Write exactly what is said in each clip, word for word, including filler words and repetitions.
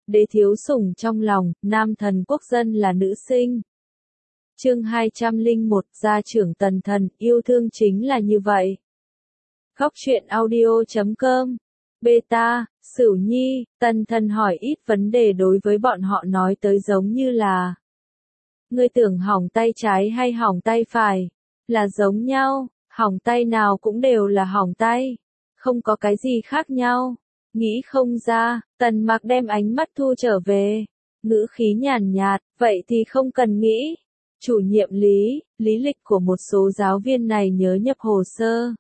đế thiếu sủng trong lòng, nam thần quốc dân là nữ sinh. Chương hai trăm lẻ một, gia trưởng tần thần, yêu thương chính là như vậy. Góc truyện audio chấm com. Beta, Sửu Nhi, tần thần hỏi ít vấn đề đối với bọn họ nói tới giống như là: ngươi tưởng hỏng tay trái hay hỏng tay phải? Là giống nhau, hỏng tay nào cũng đều là hỏng tay. Không có cái gì khác nhau. Nghĩ không ra, Tần Mặc đem ánh mắt thu trở về. Ngữ khí nhàn nhạt, vậy thì không cần nghĩ. Chủ nhiệm lý, lý lịch của một số giáo viên này nhớ nhập hồ sơ.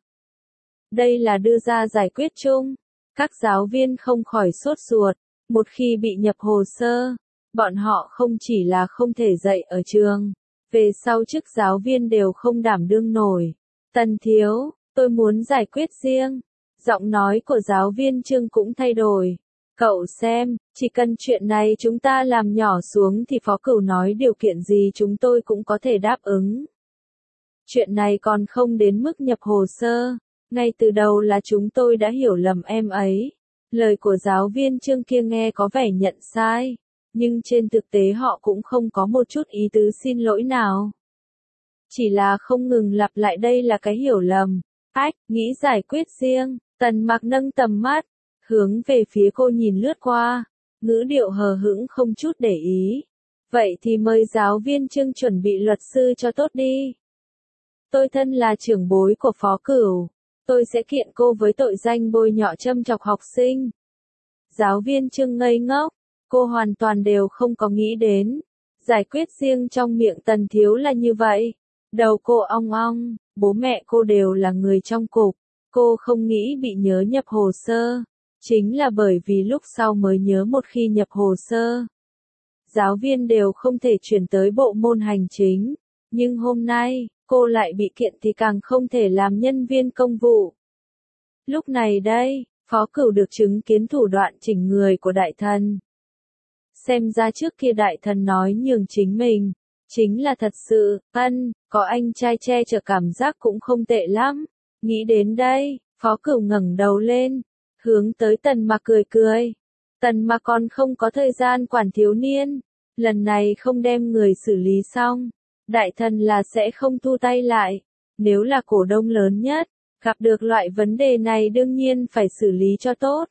Đây là đưa ra giải quyết chung. Các giáo viên không khỏi sốt ruột. Một khi bị nhập hồ sơ, bọn họ không chỉ là không thể dạy ở trường, về sau chức giáo viên đều không đảm đương nổi. Tần thiếu, tôi muốn giải quyết riêng. Giọng nói của giáo viên Trương cũng thay đổi. Cậu xem, chỉ cần chuyện này chúng ta làm nhỏ xuống thì Phó Cửu nói điều kiện gì chúng tôi cũng có thể đáp ứng. Chuyện này còn không đến mức nhập hồ sơ. Ngay từ đầu là chúng tôi đã hiểu lầm em ấy. Lời của giáo viên Trương kia nghe có vẻ nhận sai. Nhưng trên thực tế họ cũng không có một chút ý tứ xin lỗi nào. Chỉ là không ngừng lặp lại đây là cái hiểu lầm. Ách, nghĩ giải quyết riêng. Tần Mặc nâng tầm mắt, hướng về phía cô nhìn lướt qua, ngữ điệu hờ hững không chút để ý. Vậy thì mời giáo viên Trương chuẩn bị luật sư cho tốt đi. Tôi thân là trưởng bối của Phó Cửu, tôi sẽ kiện cô với tội danh bôi nhọ châm chọc học sinh. Giáo viên Trương ngây ngốc, cô hoàn toàn đều không có nghĩ đến. Giải quyết riêng trong miệng Tần thiếu là như vậy. Đầu cô ong ong, bố mẹ cô đều là người trong cục. Cô không nghĩ bị nhớ nhập hồ sơ, chính là bởi vì lúc sau mới nhớ một khi nhập hồ sơ. Giáo viên đều không thể chuyển tới bộ môn hành chính, nhưng hôm nay, cô lại bị kiện thì càng không thể làm nhân viên công vụ. Lúc này đây, Phó Cửu được chứng kiến thủ đoạn chỉnh người của đại thần. Xem ra trước kia đại thần nói nhường chính mình, chính là thật sự, ân, có anh trai che chở cảm giác cũng không tệ lắm. Nghĩ đến đây, Phó Cửu ngẩng đầu lên, hướng tới Tần Mặc cười cười. Tần Mặc còn không có thời gian quản thiếu niên, lần này không đem người xử lý xong, đại thần là sẽ không thu tay lại. Nếu là cổ đông lớn nhất, gặp được loại vấn đề này đương nhiên phải xử lý cho tốt.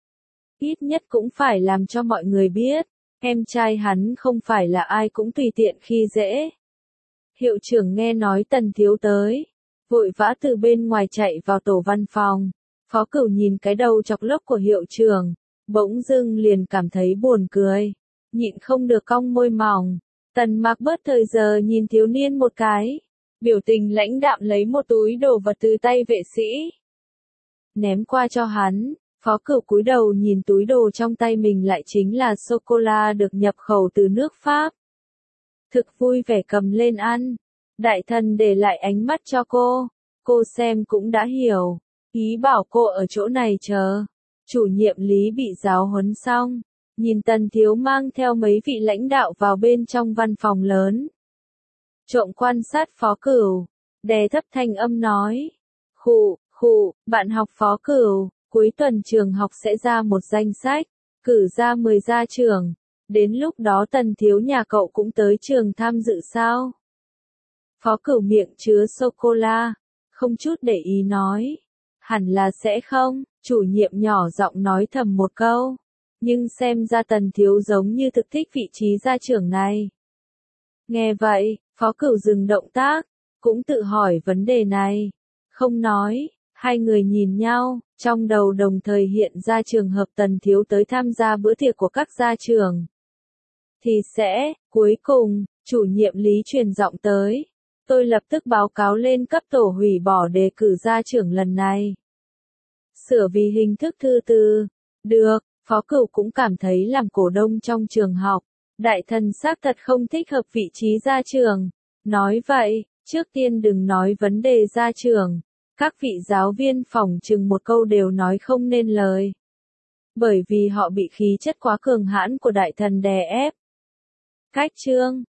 Ít nhất cũng phải làm cho mọi người biết, em trai hắn không phải là ai cũng tùy tiện khi dễ. Hiệu trưởng nghe nói Tần thiếu tới, vội vã từ bên ngoài chạy vào tổ văn phòng. Phó Cửu nhìn cái đầu chọc lốc của hiệu trưởng, bỗng dưng liền cảm thấy buồn cười, nhịn không được cong môi mỏng. Tần Mặc bớt thời giờ nhìn thiếu niên một cái, biểu tình lãnh đạm lấy một túi đồ vật từ tay vệ sĩ, ném qua cho hắn. Phó Cửu cúi đầu nhìn túi đồ trong tay mình lại chính là sô-cô-la được nhập khẩu từ nước Pháp. Thực vui vẻ cầm lên ăn. Đại thần để lại ánh mắt cho cô, cô xem cũng đã hiểu, ý bảo cô ở chỗ này chờ. Chủ nhiệm lý bị giáo huấn xong, nhìn Tần thiếu mang theo mấy vị lãnh đạo vào bên trong văn phòng lớn. Trộm quan sát Phó Cửu, đè thấp thanh âm nói: khụ, khụ, bạn học Phó Cửu, cuối tuần trường học sẽ ra một danh sách, cử ra mười gia trưởng, đến lúc đó Tần thiếu nhà cậu cũng tới trường tham dự sao? Phó Cửu miệng chứa sô-cô-la, không chút để ý nói: hẳn là sẽ không. Chủ nhiệm nhỏ giọng nói thầm một câu, nhưng xem ra Tần thiếu giống như thực thích vị trí gia trưởng này. Nghe vậy, Phó Cửu dừng động tác, cũng tự hỏi vấn đề này. Không nói, hai người nhìn nhau, trong đầu đồng thời hiện ra trường hợp Tần thiếu tới tham gia bữa tiệc của các gia trưởng. Thì sẽ, cuối cùng, chủ nhiệm lý truyền giọng tới. Tôi lập tức báo cáo lên cấp tổ hủy bỏ đề cử gia trưởng lần này. Sửa vì hình thức thư từ. Được, Phó Cửu cũng cảm thấy làm cổ đông trong trường học, đại thần xác thật không thích hợp vị trí gia trưởng. Nói vậy, trước tiên đừng nói vấn đề gia trưởng. Các vị giáo viên phỏng chừng một câu đều nói không nên lời. Bởi vì họ bị khí chất quá cường hãn của đại thần đè ép. Cách chương